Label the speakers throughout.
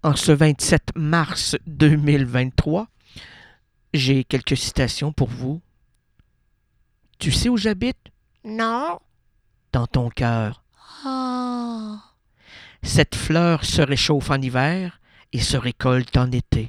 Speaker 1: En ce 27 mars 2023, j'ai quelques citations pour vous. Tu sais où j'habite?
Speaker 2: Non.
Speaker 1: Dans ton cœur.
Speaker 2: Oh.
Speaker 1: Cette fleur se réchauffe en hiver et se récolte en été.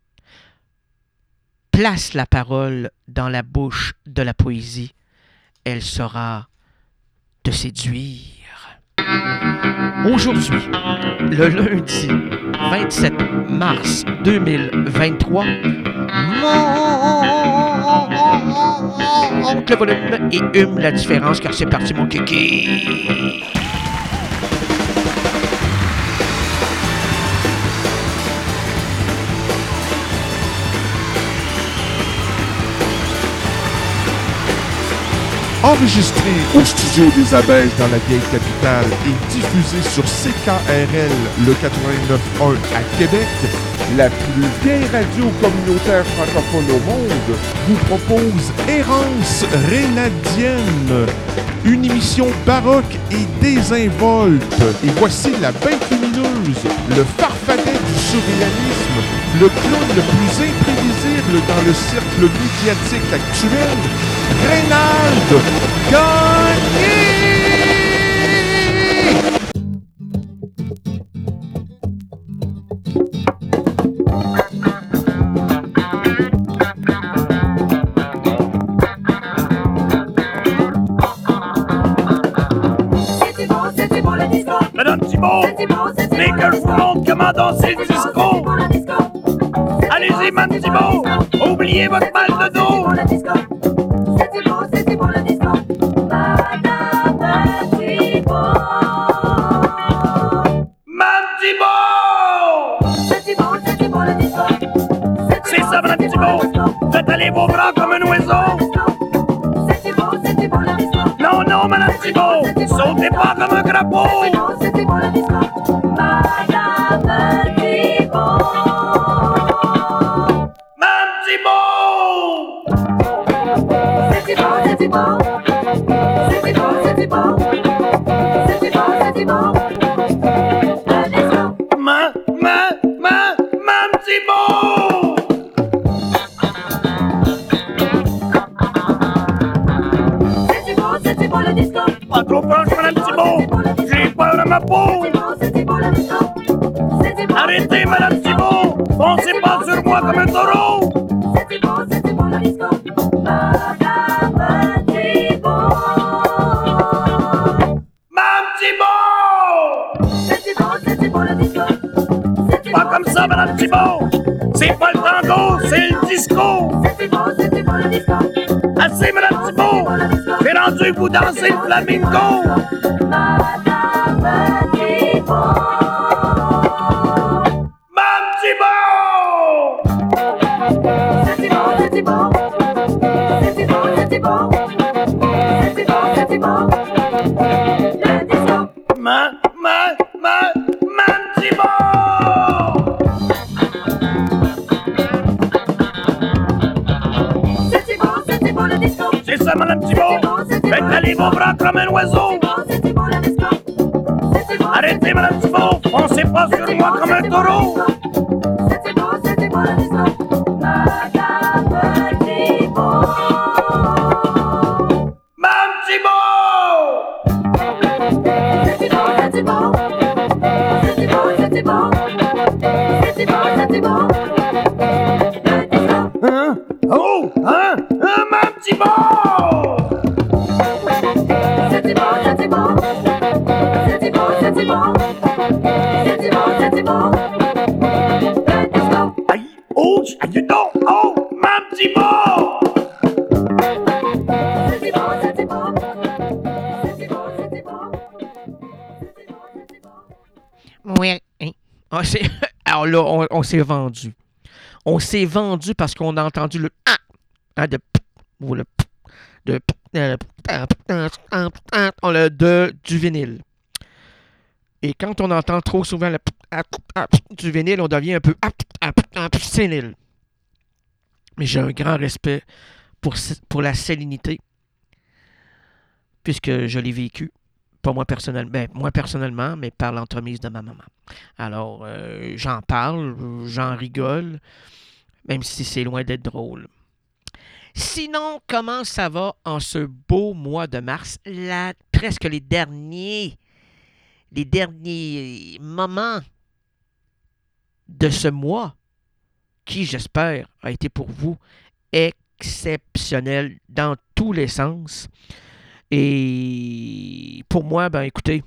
Speaker 1: Place la parole dans la bouche de la poésie. Elle saura te séduire. Aujourd'hui, le lundi 27 mars 2023, monte le volume et hume la différence car c'est parti mon kiki.
Speaker 3: Enregistré au studio des Abeilles dans la vieille capitale et diffusé sur CKRL le 89.1 à Québec, la plus vieille radio communautaire francophone au monde vous propose Errance Rénadienne, une émission baroque et désinvolte. Et voici la bête lumineuse, le farfadet du surréalisme, le clown le plus imprévisible dans le cercle médiatique actuel, Reynald Gagné!
Speaker 4: Madame Thibault, mais que je vous montre comment danser le disco. Allez-y, Madame Thibault, oubliez votre mal de dos. Madame Thibault! C'est ça, Madame Thibault. Faites aller vos bras comme un oiseau. Non, non, Madame Thibault, sautez pas comme un crapaud. Pas trop proche, Madame Thibault. J'ai peur de ma peau. Arrêtez, Madame Thibault. Foncez pas sur moi comme un taureau. Madame Thibault. Pas comme ça, Madame Thibault. C'est pas le tango, c'est le disco. Assez, Madame Thibault. J'ai rendu que vous dansez le flamenco. Madame C'est ça, Madame Thibault. Faites aller vos bras comme un oiseau. Arrêtez, Madame Thibault. Foncez pas sur moi comme un taureau. Madame Thibault. Hein? Oh! Hein? Madame Thibault! Aïe! Ouch! Aïe donc! Oh! Madame Thibault!
Speaker 1: Ouais. Hein? Alors là, on s'est vendu. On s'est vendu parce qu'on a entendu le hein, de ou le de du vinyle. Et quand on entend trop souvent le du vinyle, on devient un peu sénile. Mais j'ai un grand respect pour la salinité, puisque je l'ai vécu. Pas moi personnellement, moi personnellement, mais par l'entremise de ma maman. Alors, j'en parle, j'en rigole, même si c'est loin d'être drôle. Sinon, comment ça va en ce beau mois de mars? Presque les derniers moments de ce mois, qui, j'espère, a été pour vous exceptionnel dans tous les sens. Et pour moi, ben écoutez,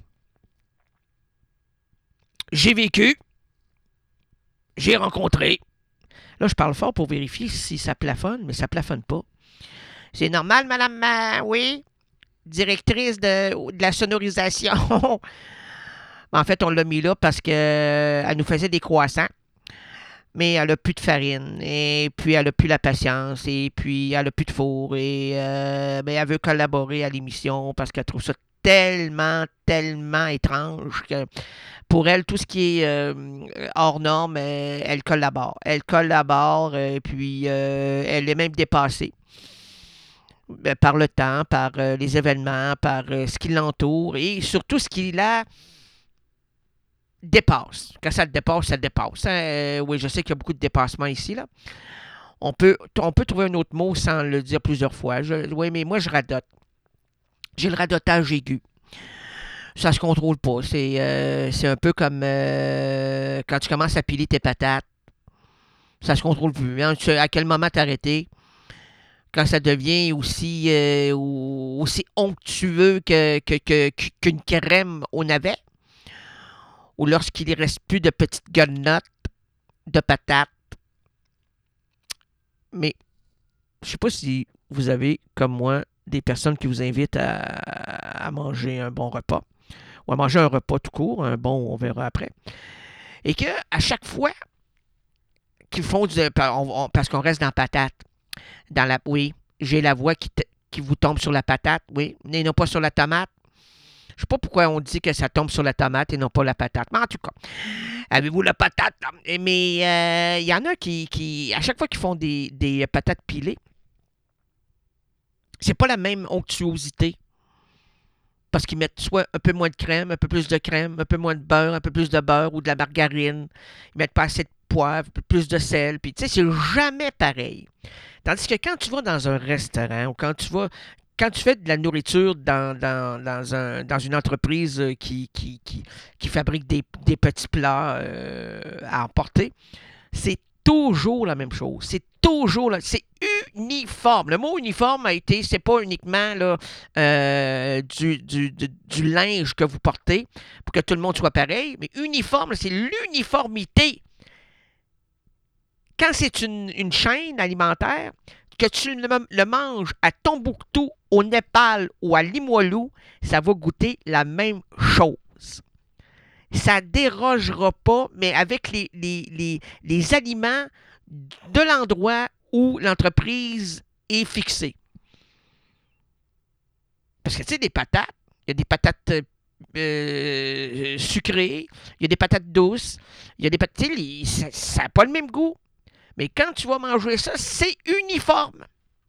Speaker 1: j'ai vécu, j'ai rencontré. Là, je parle fort pour vérifier si ça plafonne, mais ça plafonne pas. C'est normal, madame, oui, directrice de la sonorisation. En fait, on l'a mis là parce qu'elle nous faisait des croissants. Mais elle n'a plus de farine, et puis elle n'a plus la patience, et puis elle n'a plus de four, et ben, elle veut collaborer à l'émission parce qu'elle trouve ça tellement, tellement étrange que pour elle, tout ce qui est hors norme, elle collabore. Elle collabore, et puis elle est même dépassée par le temps, par les événements, par ce qui l'entoure, et surtout ce qui la dépasse. Quand ça le dépasse, ça le dépasse. Hein? Oui, je sais qu'il y a beaucoup de dépassements ici, là. On peut trouver un autre mot sans le dire plusieurs fois. Oui, mais moi, je radote. J'ai le radotage aigu. Ça se contrôle pas. C'est un peu comme quand tu commences à piler tes patates. Ça se contrôle plus. Hein? À quel moment t'arrêter? Quand ça devient aussi onctueux qu'une crème au navet, ou lorsqu'il ne reste plus de petites gonnottes de patates. Mais je ne sais pas si vous avez, comme moi, des personnes qui vous invitent à manger un bon repas, ou à manger un repas tout court, un bon, on verra après, et qu'à chaque fois qu'ils font parce qu'on reste dans la patate, oui, j'ai la voix qui vous tombe sur la patate, oui, mais non pas sur la tomate. Je ne sais pas pourquoi on dit que ça tombe sur la tomate et non pas la patate. Mais en tout cas, avez-vous la patate? Mais il y en a qui à chaque fois qu'ils font des patates pilées, c'est pas la même onctuosité. Parce qu'ils mettent soit un peu moins de crème, un peu plus de crème, un peu moins de beurre, un peu plus de beurre ou de la margarine. Ils mettent pas assez de poivre, plus de sel. Puis tu sais, c'est jamais pareil. Tandis que quand tu vas dans un restaurant ou quand tu fais de la nourriture dans une entreprise qui fabrique des petits plats à emporter, c'est toujours la même chose. C'est uniforme. Le mot uniforme c'est pas uniquement là, du linge que vous portez pour que tout le monde soit pareil, mais uniforme, c'est l'uniformité. Quand c'est une chaîne alimentaire, que tu le manges à Tombouctou, au Népal ou à Limoilou, ça va goûter la même chose. Ça ne dérogera pas, mais avec les aliments de l'endroit où l'entreprise est fixée. Parce que tu sais, des patates, il y a des patates sucrées, il y a des patates douces, il y a des patates, ça n'a pas le même goût. Mais quand tu vas manger ça, c'est uniforme.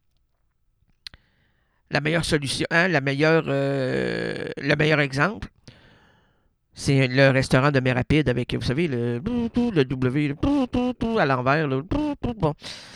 Speaker 1: La meilleure solution, hein, le meilleur exemple, c'est le restaurant de Mérapide avec, vous savez, le W à l'envers. Bon.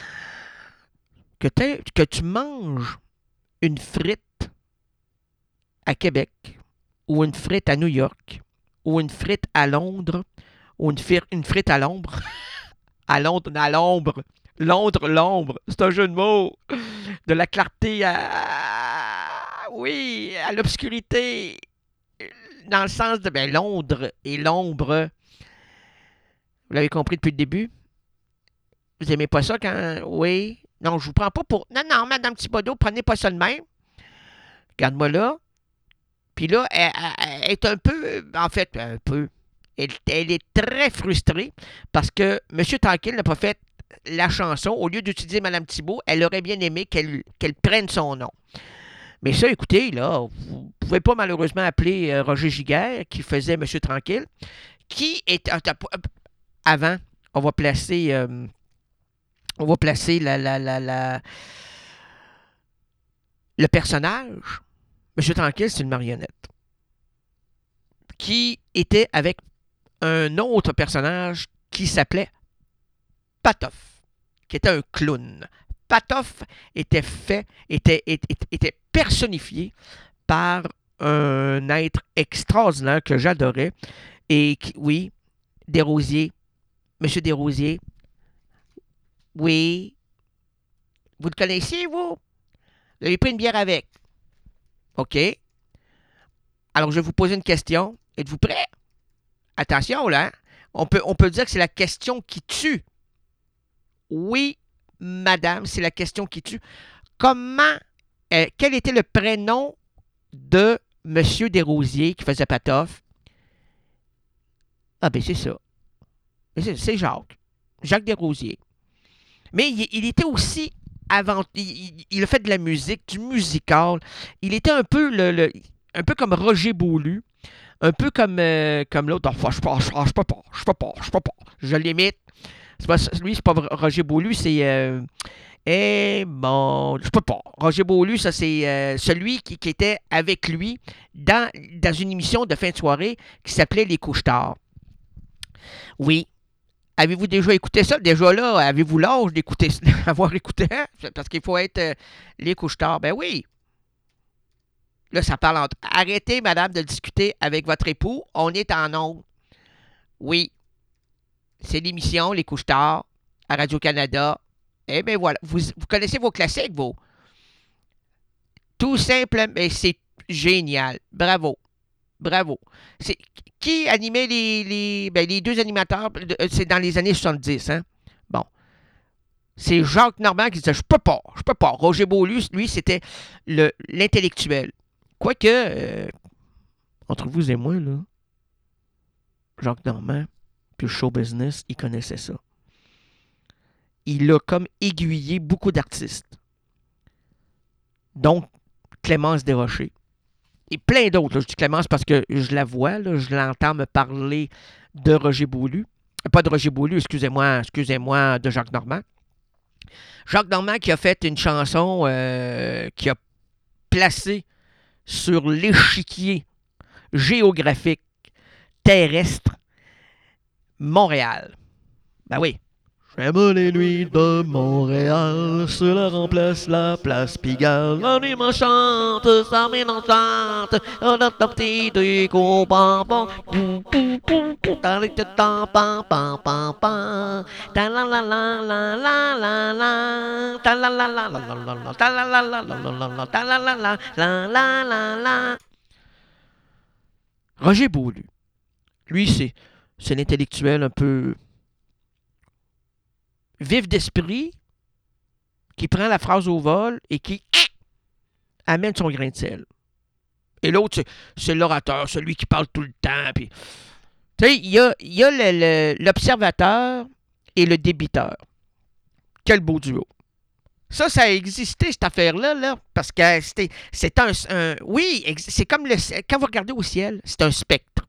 Speaker 1: Que tu manges une frite à Québec, ou une frite à New York, ou une frite à Londres, ou une frite à l'ombre. À l'ombre. L'ombre. C'est un jeu de mots. De la clarté à l'obscurité. Dans le sens de Londres et l'ombre. Vous l'avez compris depuis le début? Vous aimez pas ça quand... Oui. Non, je vous prends pas pour... Non, Madame Thibodeau, prenez pas ça de même. Regarde-moi là. Puis là, elle est un peu... En fait, un peu... Elle est très frustrée parce que M. Tranquille n'a pas fait la chanson. Au lieu d'utiliser Mme Thibault, elle aurait bien aimé qu'elle prenne son nom. Mais ça, écoutez, là, vous ne pouvez pas malheureusement appeler Roger Giguère, qui faisait M. Tranquille, qui est... Avant, on va placer le personnage. M. Tranquille, c'est une marionnette. qui était avec un autre personnage qui s'appelait Patof, qui était un clown. Patof était personnifié par un être extraordinaire que j'adorais. Et oui, Desrosiers, Monsieur Desrosiers, oui, vous le connaissiez, vous? Vous avez pris une bière avec. OK. Alors, je vais vous poser une question. Êtes-vous prêts? Attention, là. On peut dire que c'est la question qui tue. Oui, madame, c'est la question qui tue. Quel était le prénom de Monsieur Desrosiers qui faisait Patof? Ah, ben c'est ça. C'est Jacques. Jacques Desrosiers. Mais il était aussi avant. Il a fait de la musique, du musical. Il était un peu un peu comme Roger Beaulieu. Un peu comme l'autre. Oh, je peux pas. Je l'imite. Lui, c'est pas Roger Beaulieu, c'est. Bon, je peux pas. Roger Beaulieu, ça, c'est celui qui était avec lui dans une émission de fin de soirée qui s'appelait Les Couche-Tard. Oui. Avez-vous déjà écouté ça? Déjà là, avez-vous l'âge d'écouter avoir écouté? Hein? Parce qu'il faut être Les Couche-Tard. Ben oui. Là, ça parle entre. Arrêtez, madame, de discuter avec votre époux. On est en ondes. Oui. C'est l'émission Les Couche-Tard à Radio-Canada. Eh bien voilà. Vous connaissez vos classiques, vous? Tout simplement. Mais c'est génial. Bravo. Bravo. Qui animait les deux animateurs? C'est dans les années 70, hein? Bon. C'est Jacques Normand qui disait « Je peux pas. Roger Beaulieu, lui, c'était l'intellectuel. » Quoique, entre vous et moi, là, Jacques Normand, puis le show business, il connaissait ça. Il a comme aiguillé beaucoup d'artistes. Donc, Clémence Desrochers. Et plein d'autres. Là. Je dis Clémence parce que je la vois, là, je l'entends me parler de Roger Beaulieu. Pas de Roger Beaulieu, excusez-moi, de Jacques Normand. Jacques Normand qui a fait une chanson qui a placé sur l'échiquier géographique terrestre Montréal. Ben oui. J'aime les nuits de Montréal, cela remplace la place Pigalle. La nuit m'enchante, ça m'enchante, on a un petit truc au bonbon. Dans les temps, pam, pam, pam, pam. Ta la la la la la la la. Ta la la la la la la. Ta la la la la la la. Ta la la la la la la la. Roger Beaulieu. Lui, c'est l'intellectuel un peu vif d'esprit, qui prend la phrase au vol et qui amène son grain de sel. Et l'autre, c'est l'orateur, celui qui parle tout le temps. Puis, tu sais, il y a l'observateur et le débiteur. Quel beau duo. Ça a existé, cette affaire-là, là, parce que c'est un... Oui, c'est comme quand vous regardez au ciel, c'est un spectre.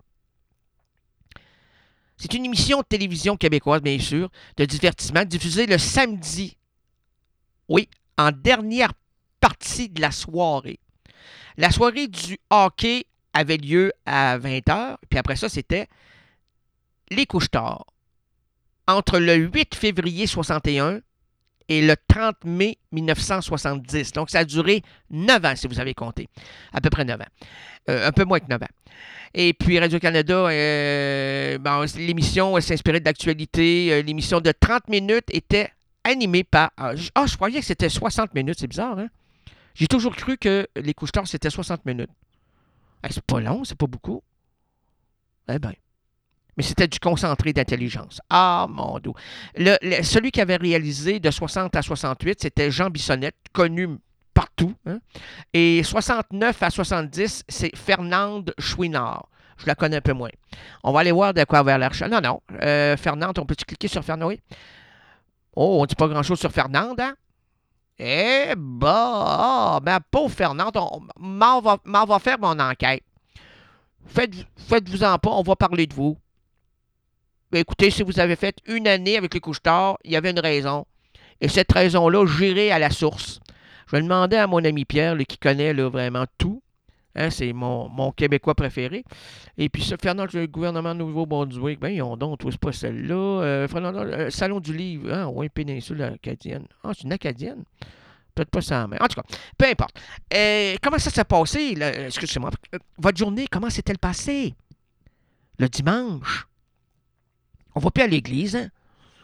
Speaker 1: C'est une émission de télévision québécoise, bien sûr, de divertissement, diffusée le samedi. Oui, en dernière partie de la soirée. La soirée du hockey avait lieu à 20h, puis après ça, c'était Les Couche-Tard. Entre le 8 février 61 et le 30 mai 1970. Donc, ça a duré 9 ans, si vous avez compté. À peu près 9 ans. Un peu moins que 9 ans. Et puis, Radio-Canada, l'émission s'inspirait de l'actualité. L'émission de 30 minutes était animée par... je croyais que c'était 60 minutes. C'est bizarre, hein? J'ai toujours cru que Les Couche-Tard, c'était 60 minutes. C'est pas long, c'est pas beaucoup. Eh bien. Mais c'était du concentré d'intelligence. Ah, mon Dieu. Celui qui avait réalisé de 60 à 68, c'était Jean Bissonnette, connu partout. Hein? Et 69 à 70, c'est Fernande Chouinard. Je la connais un peu moins. On va aller voir de quoi avoir l'air. Non. Fernande, on peut-tu cliquer sur Fernande? Oui. Oh, on ne dit pas grand-chose sur Fernande, hein? Eh ben, pauvre Fernande, m'en va faire mon enquête. Faites-vous-en pas, on va parler de vous. Écoutez, si vous avez fait une année avec les Couche-Tard, il y avait une raison. Et cette raison-là, j'irai à la source. Je vais demander à mon ami Pierre, qui connaît là, vraiment tout. Hein, c'est mon Québécois préféré. Et puis ça, Fernand, le gouvernement Nouveau-Brunswick, ben, ils ont donc, c'est pas celle-là. Fernand, Salon du Livre, hein, oui, péninsule acadienne. Ah, c'est une acadienne? Peut-être pas ça, mais en tout cas, peu importe. Comment ça s'est passé, là? Excusez-moi. Votre journée, comment s'est-elle passée? Le dimanche? On va plus à l'église, hein?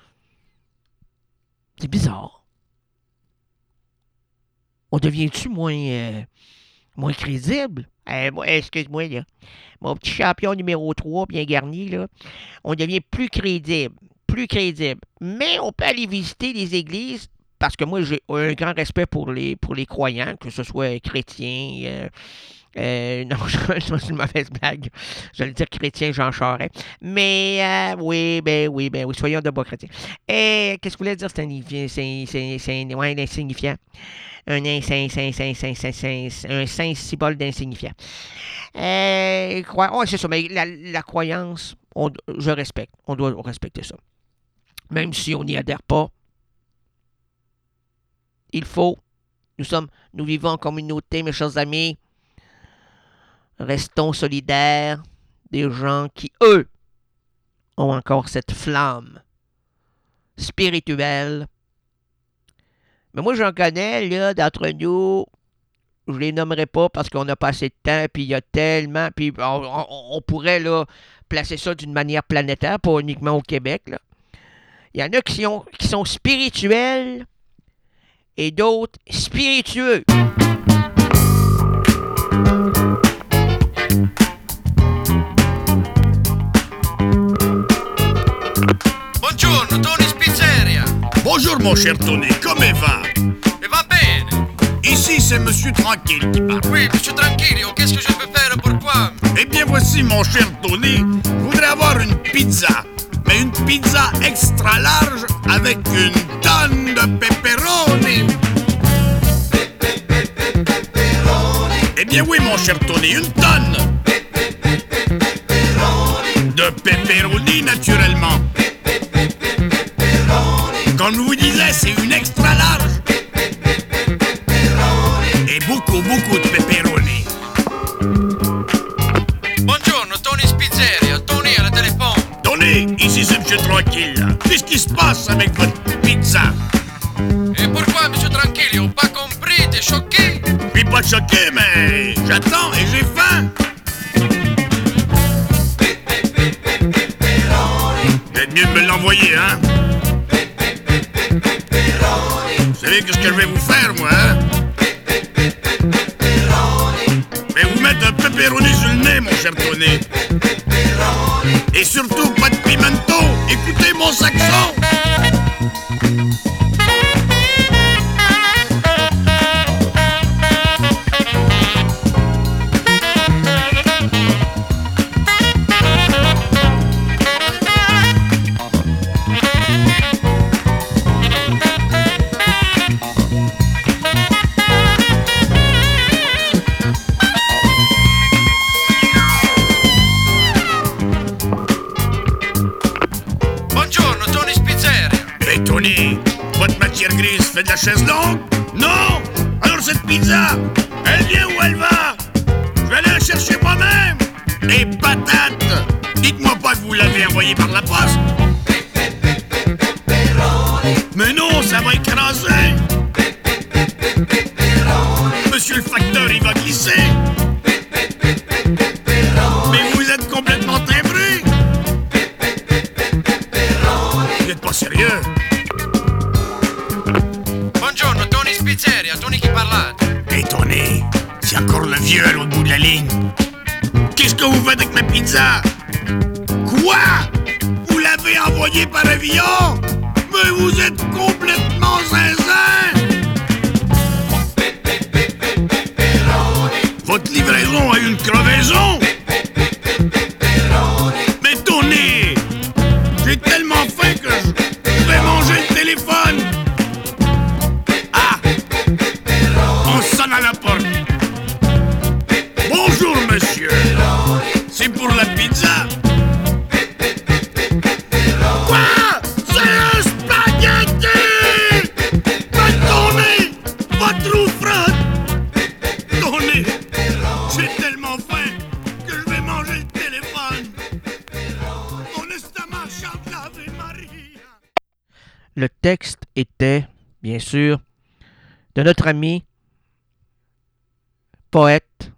Speaker 1: C'est bizarre. On devient-tu moins crédible? Excuse-moi, là. Mon petit champion numéro 3, bien garni, là. On devient plus crédible. Plus crédible. Mais on peut aller visiter les églises parce que moi, j'ai un grand respect pour les croyants, que ce soit chrétiens. Non, c'est une mauvaise blague. J'allais dire chrétien Jean Charest. Mais oui, soyons de bons chrétiens. Qu'est-ce que je voulais dire? C'est insignifiant. Un saint symbole d'insignifiant. C'est ça, mais la croyance, je respecte. On doit respecter ça. Même si on n'y adhère pas, il faut. Nous vivons en communauté, mes chers amis. Restons solidaires des gens qui, eux, ont encore cette flamme spirituelle. Mais moi, j'en connais, là, d'entre nous, je les nommerai pas parce qu'on n'a pas assez de temps, puis il y a tellement, puis on pourrait, là, placer ça d'une manière planétaire, pas uniquement au Québec, là. Il y en a qui sont spirituels et d'autres spiritueux.
Speaker 5: Buongiorno, Tony Spizzeria.
Speaker 4: Bonjour mon cher Tony, comment va?
Speaker 5: E va bene.
Speaker 4: Ici c'est Monsieur Tranquille qui parle.
Speaker 5: Oui, monsieur Tranquillo, qu'est-ce que je peux faire pour toi?
Speaker 4: Eh bien voici mon cher Tony, je voudrais avoir une pizza. Mais une pizza extra large avec une tonne de pepperoni. Eh bien oui mon cher Tony, une tonne de pepperoni naturellement. Comme je vous disais, c'est une extra large. Et beaucoup de pepperoni.
Speaker 5: Buongiorno, Tony Spizzeria. Tony à la téléphone.
Speaker 4: Tony, ici c'est Monsieur Tranquille. Qu'est-ce qui se passe avec votre pizza?
Speaker 5: Et pourquoi, monsieur Tranquillo? Pas compris, t'es choqué?
Speaker 4: Je suis pas choqué, mais j'attends et j'ai faim. Peut-être mieux de me l'envoyer, hein? Vous savez qu'est-ce que je vais vous faire, moi, hein? Je vais vous mettre un pepperoni sur le nez, mon cher Tony. Et surtout, pas de pimento. Écoutez mon saxon. Tony, votre matière grise fait de la chaise longue? Non! Alors cette pizza, elle vient où elle va? Je vais aller la chercher moi-même! Et patates! Dites-moi pas que vous l'avez envoyée par la poste! Mais non, ça va écraser! Monsieur le facteur, il va glisser! Mais vous êtes complètement timbré! Vous n'êtes pas sérieux?
Speaker 5: Buongiorno, Tony Spizzeria, Tony qui parlate.
Speaker 4: Hey Tony, c'est encore le vieux à l'autre bout de la ligne. Qu'est-ce que vous faites avec ma pizza? Quoi? Vous l'avez envoyée par avion? Mais vous êtes complètement zinzin! Votre livraison a eu une crevaison? Mais Tony, j'ai tellement faim que je vais manger le téléphone! On sonne à la porte. Bonjour, monsieur. C'est pour la pizza. Quoi? C'est un spaghetti! Mais Tony, votre ouvre! Tony, j'étais
Speaker 1: Le texte était, bien sûr, de notre ami, poète,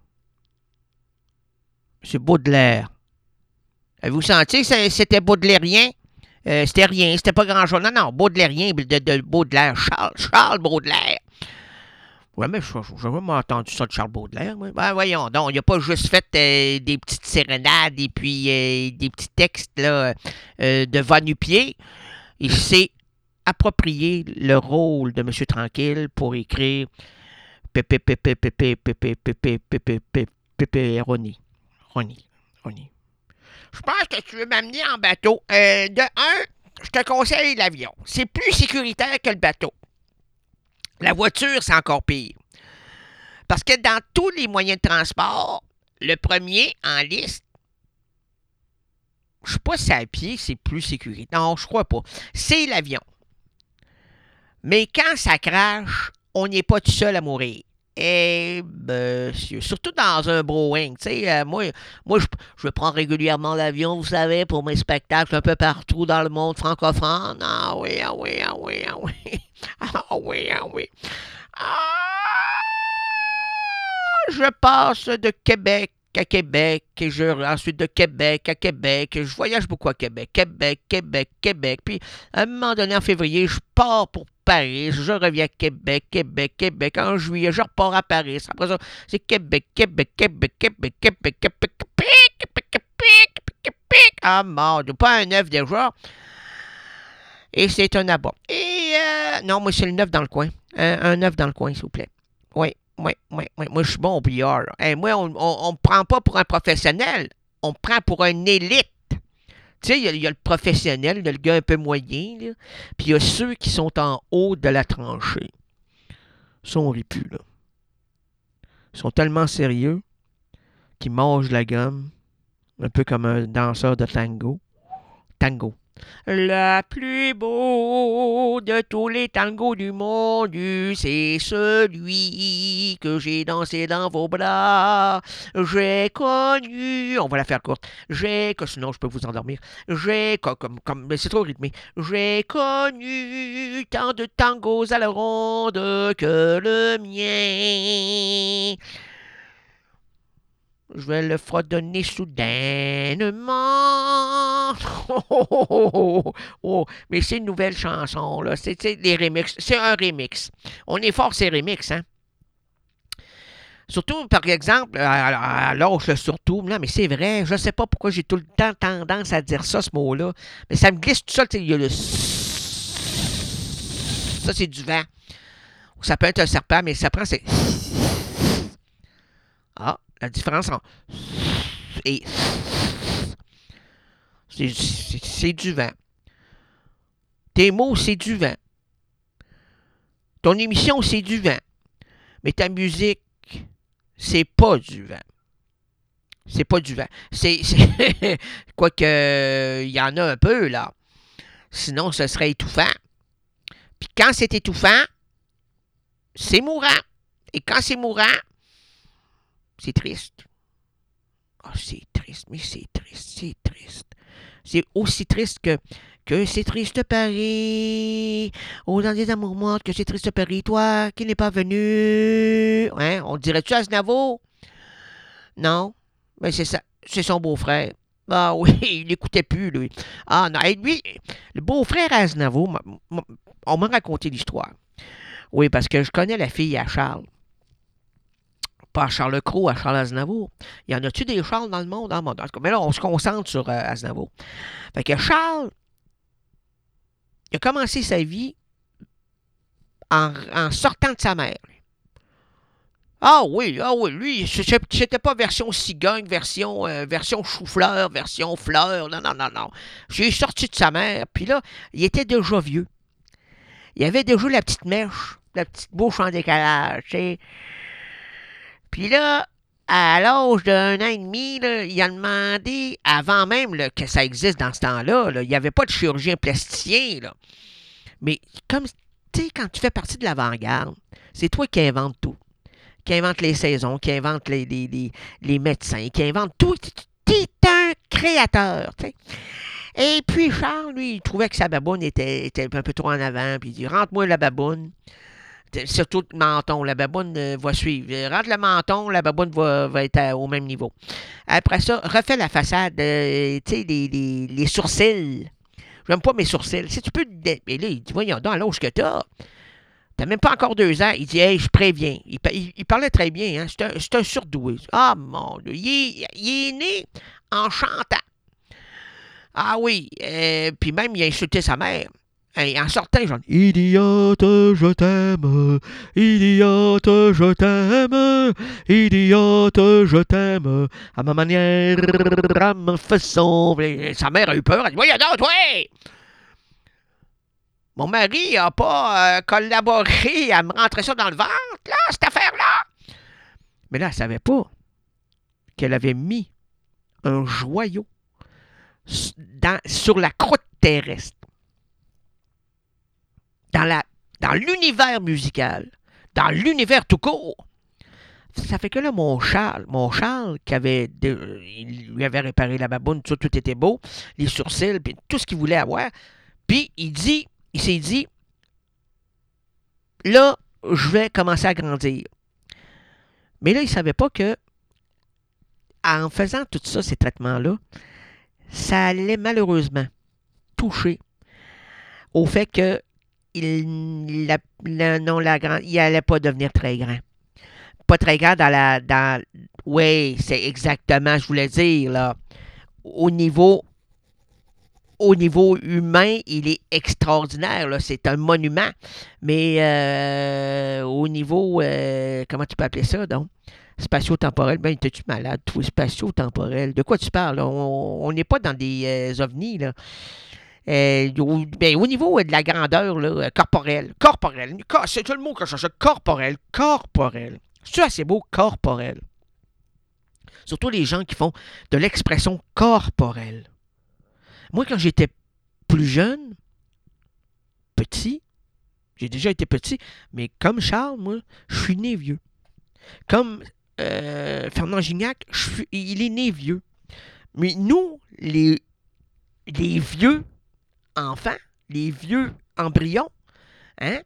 Speaker 1: M. Baudelaire. Avez-vous senti que c'était baudelairien? C'était rien, c'était pas grand-chose. Non, baudelairien de Baudelaire, Charles Baudelaire. Ouais, mais j'ai jamais entendu ça de Charles Baudelaire. Moi. Ben, voyons donc, il n'a pas juste fait des petites sérénades et puis des petits textes là, de va-nu-pied. Il s'est approprié le rôle de M. Tranquille pour écrire Pépéroni. Roni. Je pense que tu veux m'amener en bateau. De un, je te conseille l'avion. C'est plus sécuritaire que le bateau. La voiture, c'est encore pire. Parce que dans tous les moyens de transport, le premier en liste, je ne sais pas si à pied, c'est plus sécuritaire. Non, je crois pas. C'est l'avion. Mais quand ça crache, on n'est pas tout seul à mourir. Eh, monsieur, surtout dans un Boeing. Tu sais, moi je prends régulièrement l'avion, vous savez, pour mes spectacles un peu partout dans le monde francophone. Ah oui. Ah oui. Je passe de Québec à Québec, et ensuite de Québec à Québec. Je voyage beaucoup à Québec. Québec. Puis, à un moment donné, en février, je pars pour Paris. Je reviens à Québec. En juillet, je repars à Paris. Après ça, c'est Québec. Ah, merde, pas un 9 déjà. Et c'est un abat. Et, non, moi, c'est le 9 dans le coin. Un 9 dans le coin, s'il vous plaît. Oui. Moi, je suis bon au billard. Hey, moi, on ne me prend pas pour un professionnel. On me prend pour un élite. Tu sais, il y a le professionnel, il y a le gars un peu moyen, là. Puis il y a ceux qui sont en haut de la tranchée. Ça, on rit plus, là. Ils sont tellement sérieux qu'ils mangent la gomme. Un peu comme un danseur de tango. La plus beau de tous les tangos du monde, c'est celui que j'ai dansé dans vos bras. J'ai connu, on va la faire courte, sinon je peux vous endormir, mais c'est trop rythmé. J'ai connu tant de tangos à la ronde que le mien. Je vais le fredonner soudainement. Mais c'est une nouvelle chanson, là. C'est des remixes. C'est un remix. On est fort ces remixes, hein. Surtout, par exemple, alors surtout, non, mais c'est vrai, je sais pas pourquoi j'ai tout le temps tendance à dire ça, ce mot-là. Mais ça me glisse tout seul, il y a le ça, c'est du vent. Ça peut être un serpent, mais ça prend, c'est... Ah, la différence entre et c'est du vent. Tes mots, c'est du vent. Ton émission, c'est du vent. Mais ta musique, c'est pas du vent. C'est pas du vent. Quoique, il y en a un peu, là. Sinon, ce serait étouffant. Puis quand c'est étouffant, c'est mourant. Et quand c'est mourant, c'est triste. Ah, c'est triste, mais c'est triste. C'est aussi triste que c'est triste Paris. Oh, dans des amours mortes, que c'est triste Paris. Toi qui n'es pas venu. Hein? On dirait-tu Aznavour? Non. Mais c'est ça. C'est son beau-frère. Ah oui, il n'écoutait plus, lui. Ah non, et lui, le beau-frère Aznavour, on m'a raconté l'histoire. Oui, parce que je connais la fille à Charles. Pas à Charles Cros, à Charles Aznavour. Y en a-tu des Charles dans le monde? En tout cas, mais là, on se concentre sur Aznavour. Fait que Charles, il a commencé sa vie en sortant de sa mère. Ah oui, lui, c'était pas version cigogne, version chou-fleur, version fleur, non. J'ai sorti de sa mère, puis là, il était déjà vieux. Il avait déjà la petite mèche, la petite bouche en décalage, tu sais. Puis là, à l'âge d'un an et demi, là, il a demandé, avant même là, que ça existe dans ce temps-là, là, il n'y avait pas de chirurgien plasticien, là. Mais comme, tu sais, quand tu fais partie de l'avant-garde, c'est toi qui inventes tout. Qui invente les saisons, qui invente les médecins, qui invente tout. Tu es un créateur, tu sais. Et puis Charles, lui, il trouvait que sa baboune était un peu trop en avant, puis il dit « Rentre-moi la baboune. » Surtout le menton, la baboune va suivre. Rentre le menton, la baboune va être au même niveau. Après ça, refais la façade, tu sais, les sourcils. J'aime pas mes sourcils. Si tu peux... Et là, il dit « Voyons donc, à l'âge que t'as même pas encore 2 ans. » Il dit « Hey, je préviens. » Il parlait très bien, hein. C'est un surdoué. Ah, mon Dieu. Il est né en chantant. Ah oui. Puis même, il a insulté sa mère. Et en sortant, genre, idiote, je t'aime, idiote, je t'aime, idiote, je t'aime, à ma manière, à ma façon. Et sa mère a eu peur, elle dit, voyons donc, toi! Mon mari n'a pas collaboré à me rentrer ça dans le ventre, là, cette affaire-là. Mais là, elle ne savait pas qu'elle avait mis un joyau sur la croûte terrestre. Dans l'univers musical, dans l'univers tout court. Ça fait que là, mon Charles il lui avait réparé la baboune, tout était beau, les sourcils, puis tout ce qu'il voulait avoir. Puis il s'est dit, là, je vais commencer à grandir. Mais là, il ne savait pas que, en faisant tout ça, ces traitements-là, ça allait malheureusement toucher au fait que il allait pas devenir très grand. Pas très grand oui, c'est exactement, je voulais dire, là. Au niveau humain, il est extraordinaire, là. C'est un monument. Mais au niveau, comment tu peux appeler ça, donc? Spatio-temporel, ben, t'es-tu malade, toi, spatio-temporel? De quoi tu parles, là? On n'est pas dans des ovnis, là. Au niveau de la grandeur là, corporelle, c'est le mot que je cherche, corporel. C'est assez beau, corporel. Surtout les gens qui font de l'expression corporelle. Moi, quand j'étais plus jeune, petit, j'ai déjà été petit, mais comme Charles, moi, je suis né vieux. Comme Fernand Gignac, il est né vieux. Mais nous, les vieux enfants, les vieux embryons, hein?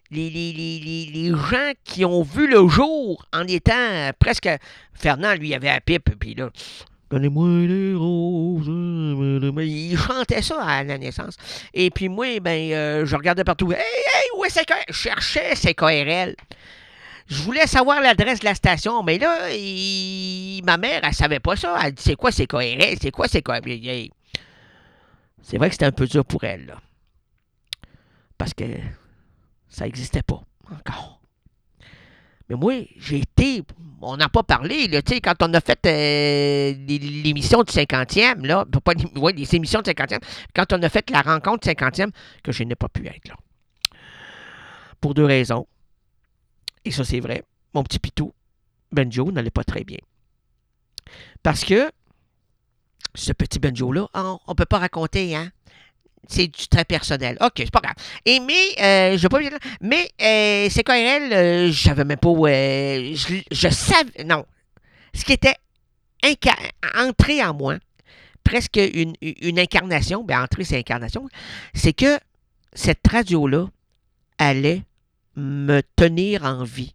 Speaker 1: Les gens qui ont vu le jour en étant presque... Fernand, lui, avait la pipe, puis là, donnez-moi les roses. Il chantait ça à la naissance. Et puis moi, je regardais partout. Hey, où est CKRL? Je cherchais CKRL. Je voulais savoir l'adresse de la station, mais là, ma mère, elle savait pas ça. Elle dit, c'est quoi CKRL? C'est quoi CKRL? C'est vrai que c'était un peu dur pour elle, là. Parce que ça n'existait pas encore. Mais moi, on n'a pas parlé, là, tu sais, quand on a fait l'émission du 50e, là, les émissions du 50e, quand on a fait la rencontre du 50e, que je n'ai pas pu être là. Pour 2 raisons. Et ça, c'est vrai. Mon petit pitou, Benjo, n'allait pas très bien. Parce que ce petit Benjo-là, on ne peut pas raconter, hein? C'est du très personnel. OK, c'est pas grave. Je vais pas dire. Mais CKRL, je savais même pas où. Je savais. Non. Ce qui était entré en moi, presque une incarnation, entrée, c'est incarnation, c'est que cette radio-là allait me tenir en vie.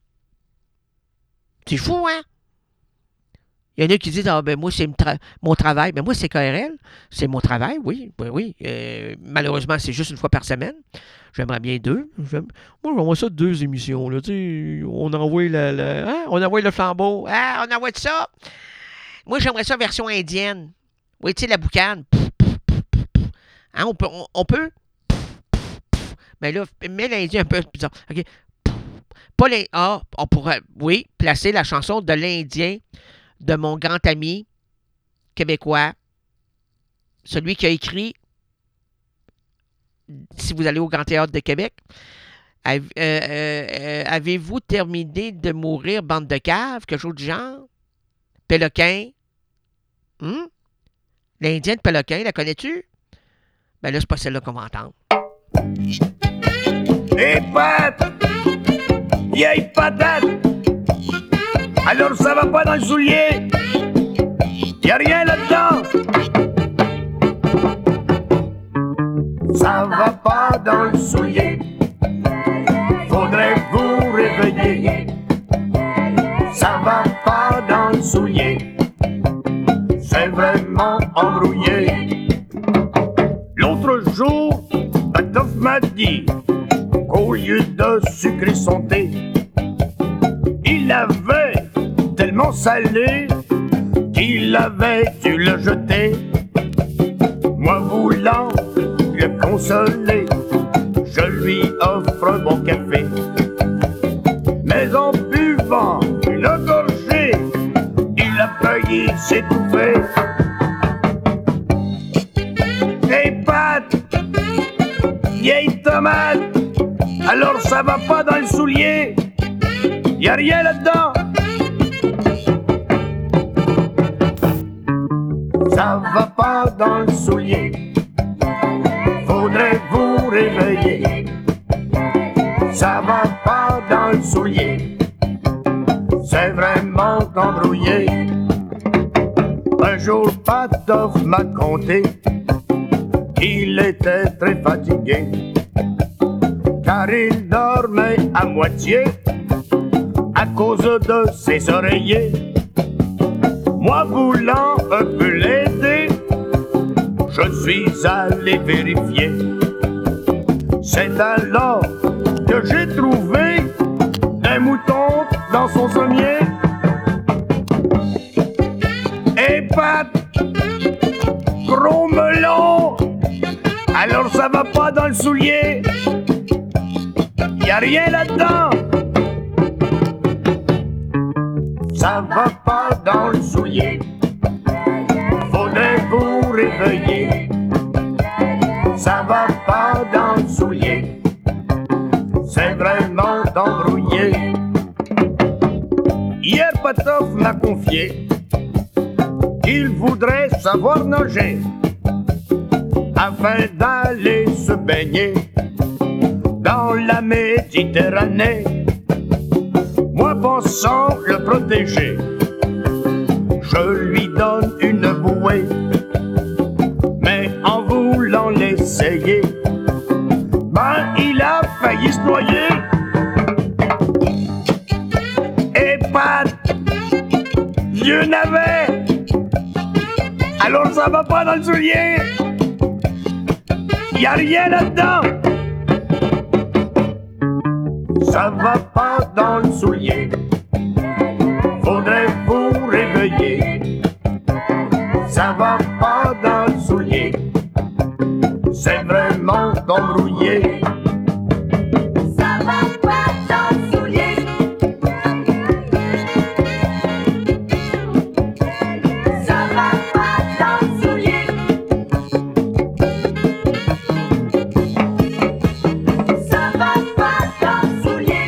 Speaker 1: C'est fou, hein? Il y en a qui disent, moi, c'est mon travail. Ben moi, c'est KRL. C'est mon travail, oui. Malheureusement, c'est juste une fois par semaine. J'aimerais bien 2. Moi, j'envoie ça 2 émissions. Là, on envoie on envoie le flambeau. Ah, on envoie ça. Moi, j'aimerais ça version indienne. Oui, tu sais, la boucane. Hein, on peut. Mais là, mets l'indien un peu bizarre. OK. Pas on pourrait, oui, placer la chanson de l'Indien de mon grand ami québécois, celui qui a écrit, si vous allez au Grand Théâtre de Québec, avez-vous terminé de mourir, bande de caves, quelque chose du genre? Péloquin? L'Indien de Péloquin, la connais-tu? Ben là, c'est pas celle-là qu'on va entendre.
Speaker 6: Hé, Pat! Vieille patate! Alors ça va pas dans le soulier? Y'a rien là-dedans? ça va pas dans le soulier. Faudrait vous réveiller, ça va pas dans le soulier. C'est vraiment embrouillé. L'autre jour, Patof m'a dit qu'au lieu de sucrer son thé, il avait tellement salé qu'il avait dû le jeter. Moi voulant le consoler, je lui offre un bon café. Mais en buvant une gorgée, il a failli s'étouffer. Hey Pat, vieille tomate, alors ça va pas dans le soulier? Y'a rien là-dedans? Ça va pas dans le soulier, faudrait vous réveiller. Ça va pas dans le soulier, c'est vraiment embrouillé. Un jour, Patof m'a conté qu'il était très fatigué, car il dormait à moitié à cause de ses oreillers. Moi voulant un peu l'aider, je suis allé vérifier. C'est alors que j'ai trouvé un mouton dans son sommier. Et Pat, gros melon, alors ça va pas dans le soulier? Y'a rien là-dedans? Ça va pas dans le soulier, faudrait vous réveiller. Ça va pas dans le soulier, c'est vraiment embrouillé. Hier, Patof m'a confié qu'il voudrait savoir nager afin d'aller se baigner dans la Méditerranée. Moi pensant le protéger, je lui donne une bouée. Mais en voulant l'essayer, ben il a failli se noyer. Et Pat, vieux navet, alors ça va pas dans le soulier? Y'a rien là-dedans? Ça va pas dans le soulier, faudrait vous réveiller. Ça va pas dans le soulier, c'est vraiment embrouillé.
Speaker 7: Ça va pas dans le soulier, ça va pas dans le soulier, ça va pas dans le soulier,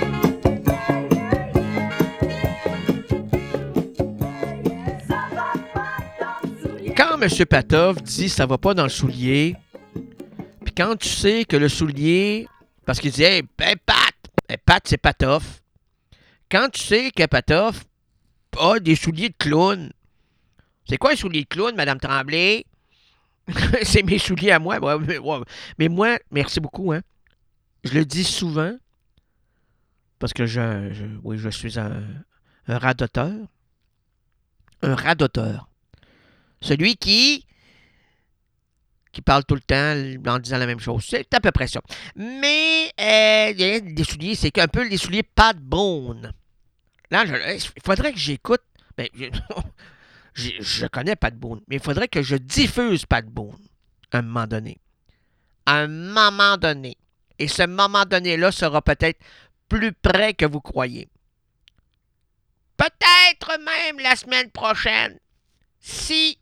Speaker 7: ça va pas dans le soulier.
Speaker 1: Quand M. Patof dit ça va pas dans le soulier, puis quand tu sais que le soulier, parce qu'il dit hey, Pat, c'est Patof. Quand tu sais que Patof a des souliers de clown, c'est quoi un soulier de clown, Madame Tremblay? C'est mes souliers à moi. Ouais. Mais moi, merci beaucoup, hein. Je le dis souvent, parce que je suis un radoteur. Un radoteur. Celui qui parle tout le temps en disant la même chose. C'est à peu près ça. Mais il y a des souliers, c'est un peu les souliers Pat Boone. Là, il faudrait que j'écoute. Ben, je connais Pat Boone, mais il faudrait que je diffuse Pat Boone à un moment donné. À un moment donné. Et ce moment donné-là sera peut-être plus près que vous croyez. Peut-être même la semaine prochaine. Si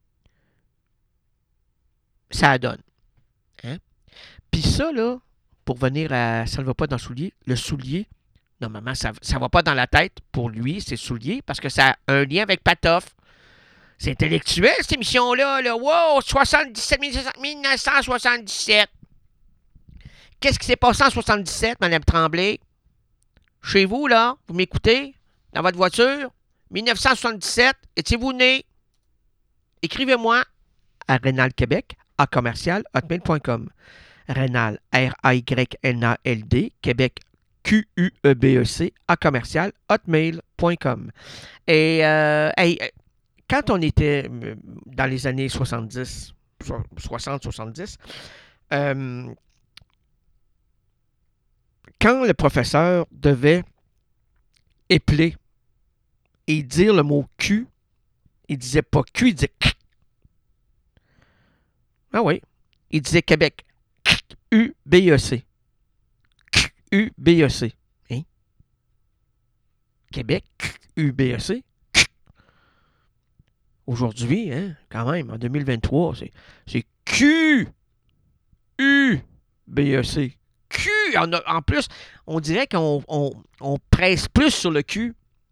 Speaker 1: ça donne. Hein? Puis ça, là, pour venir à ça ne va pas dans le soulier, normalement, ça ne va pas dans la tête pour lui, c'est soulier, parce que ça a un lien avec Patof. C'est intellectuel, cette émission-là. Là. Wow, 1977. Qu'est-ce qui s'est passé en 77, Mme Tremblay? Chez vous, là, vous m'écoutez? Dans votre voiture? 1977, étiez-vous né? Écrivez-moi à Rénal Québec, @hotmail.com. Raynald, R-A-Y-N-A-L-D, Québec, Q-U-E-B-E-C, à commercial, hotmail.com. Et quand on était dans les années 70, 60-70, quand le professeur devait épeler et dire le mot Q, il disait pas Q, il disait Q. Ah oui, il disait Québec, U-B-E-C. U-B-E-C. Hein? Québec, U-B-E-C. Aujourd'hui, hein, quand même, en 2023, c'est Q-U-B-E-C. Q! En plus, on dirait qu'on presse plus sur le Q.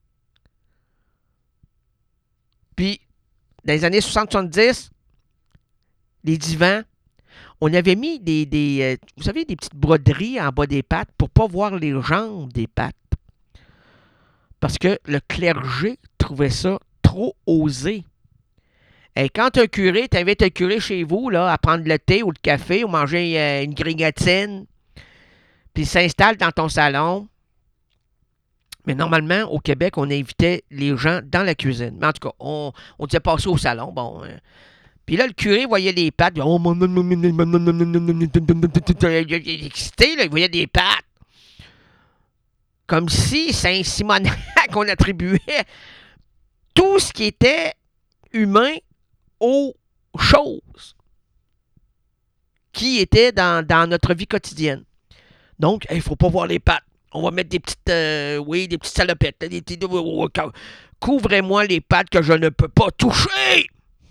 Speaker 1: Puis, dans les années 70, les divans, on avait mis vous savez, des petites broderies en bas des pattes pour ne pas voir les jambes des pattes. Parce que le clergé trouvait ça trop osé. Et quand un curé, t'invites un curé chez vous là, à prendre le thé ou le café ou manger une grignotine, puis il s'installe dans ton salon. Mais normalement, au Québec, on invitait les gens dans la cuisine. Mais en tout cas, on disait passer au salon. Bon, puis là, le curé voyait les pattes. Il était excité, là, il voyait des pattes. Comme si Saint-Simonac, on attribuait tout ce qui était humain aux choses qui étaient dans notre vie quotidienne. Donc, il ne faut pas voir les pattes. On va mettre des petites salopettes. Couvrez-moi les pattes que je ne peux pas toucher.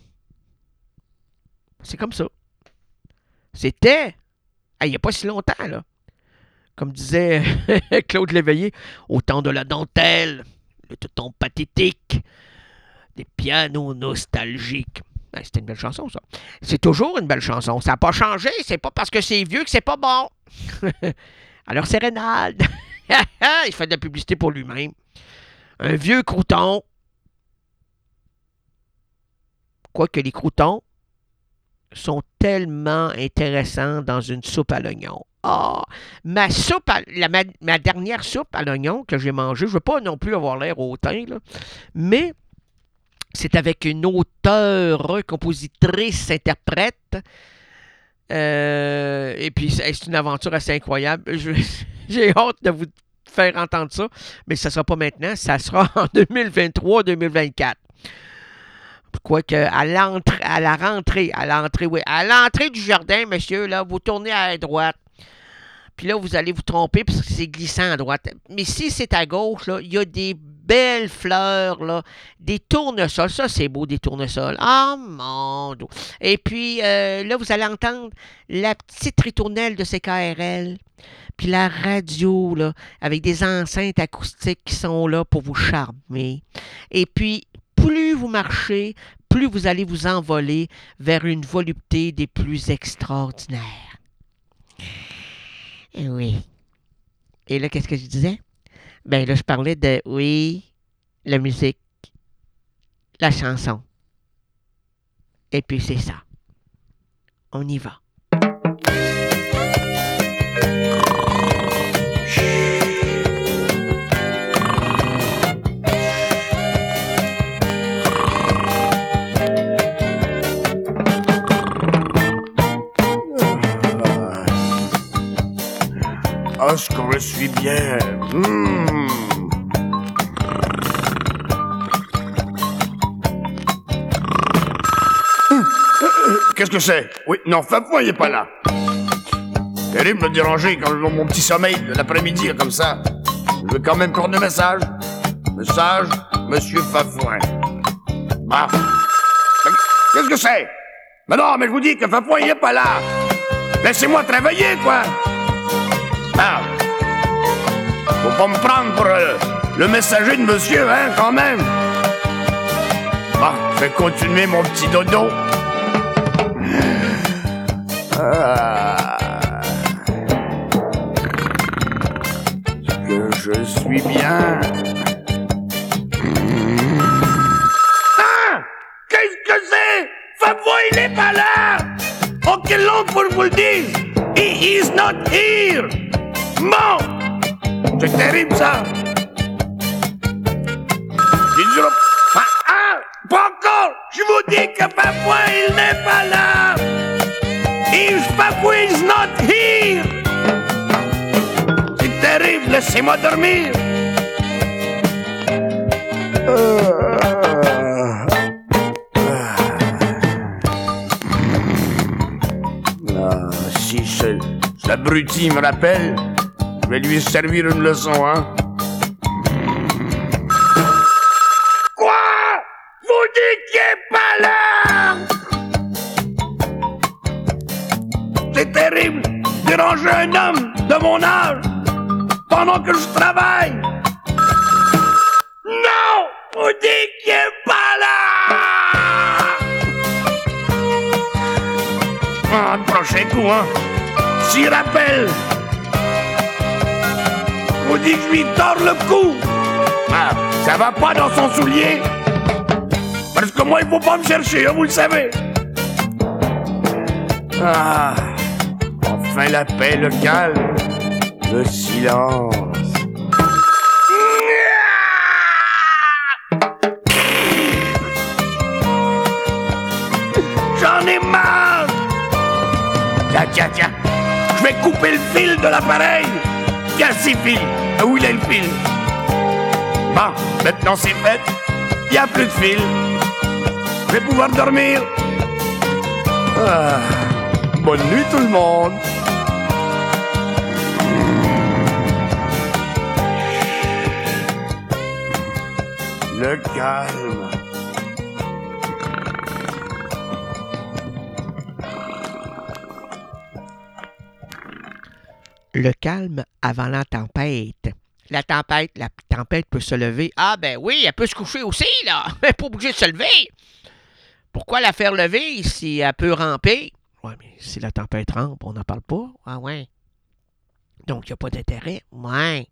Speaker 1: C'est comme ça. C'était, il n'y a pas si longtemps, là. Comme disait Claude Léveillé, au temps de la dentelle, le ton pathétique, des pianos nostalgiques. C'était une belle chanson, ça. C'est toujours une belle chanson. Ça n'a pas changé. C'est pas parce que c'est vieux que c'est pas bon. Alors, c'est Raynald. Il fait de la publicité pour lui-même. Un vieux crouton. Quoique les croutons sont tellement intéressants dans une soupe à l'oignon. Ma dernière soupe à l'oignon que j'ai mangée, je ne veux pas non plus avoir l'air hautain, là, mais c'est avec une auteure, compositrice, interprète. Et puis, c'est une aventure assez incroyable. J'ai hâte de vous faire entendre ça, mais ça ne sera pas maintenant. Ça sera en 2023-2024. Quoique, à l'entrée du jardin, monsieur, là, vous tournez à droite. Puis là, vous allez vous tromper parce que c'est glissant à droite. Mais si c'est à gauche, là, il y a des belles fleurs, là, des tournesols. Ça, c'est beau, des tournesols. Ah, mon Dieu. Et puis, là, vous allez entendre la petite ritournelle de CKRL. Puis la radio, là, avec des enceintes acoustiques qui sont là pour vous charmer. Et puis, plus vous marchez, plus vous allez vous envoler vers une volupté des plus extraordinaires. Oui. Et là, qu'est-ce que je disais? Ben là, je parlais de, la musique, la chanson. Et puis, c'est ça. On y va.
Speaker 6: Ah, ce que je suis bien. Qu'est-ce que c'est? Oui, non, Fafouin, il est pas là. Terrible de me déranger quand dans mon petit sommeil de l'après-midi, comme ça. Je veux quand même prendre le message. Message, Monsieur Fafouin. Bah. Qu'est-ce que c'est? Mais non, mais je vous dis que Fafouin, il est pas là. Laissez-moi travailler, quoi. Ah. Faut pas me prendre pour le messager de monsieur, hein, quand même. Bah, je vais continuer mon petit dodo. Que je suis bien. Ah! Qu'est-ce que c'est? Fafouin, il est pas là! Oh, quelle langue pour que je vous le dise! He is not here! Bon! C'est terrible, ça! Il dure... Pas encore! Je vous dis que Papouin, il n'est pas là! Papouin is not here! C'est terrible, laissez-moi dormir! Si cet abruti me rappelle, je vais lui servir une leçon, hein? Quoi? Vous dites qu'il n'est pas là? C'est terrible, déranger un homme de mon âge pendant que je travaille. Non! Vous dites qu'il n'est pas là! Ah, le prochain coup, hein? S'il rappelle, vous dites que je lui tords le cou. Ah, ça va pas dans son soulier. Parce que moi, il faut pas me chercher, hein, vous le savez. Ah, enfin la paix, le calme, le silence. J'en ai marre. Tiens, je vais couper le fil de l'appareil. Tiens, c'est fil. Ah, où il est le fil? Bon, maintenant c'est fait. Il n'y a plus de fil. Je vais pouvoir dormir. Ah, bonne nuit tout le monde. Le calme.
Speaker 1: Le calme avant la tempête. La tempête peut se lever. Ah ben oui, elle peut se coucher aussi, là. Elle n'est pas obligée de se lever. Pourquoi la faire lever si elle peut ramper? Ouais, mais si la tempête rampe, on n'en parle pas. Ah ouais. Donc, il n'y a pas d'intérêt. Ouais.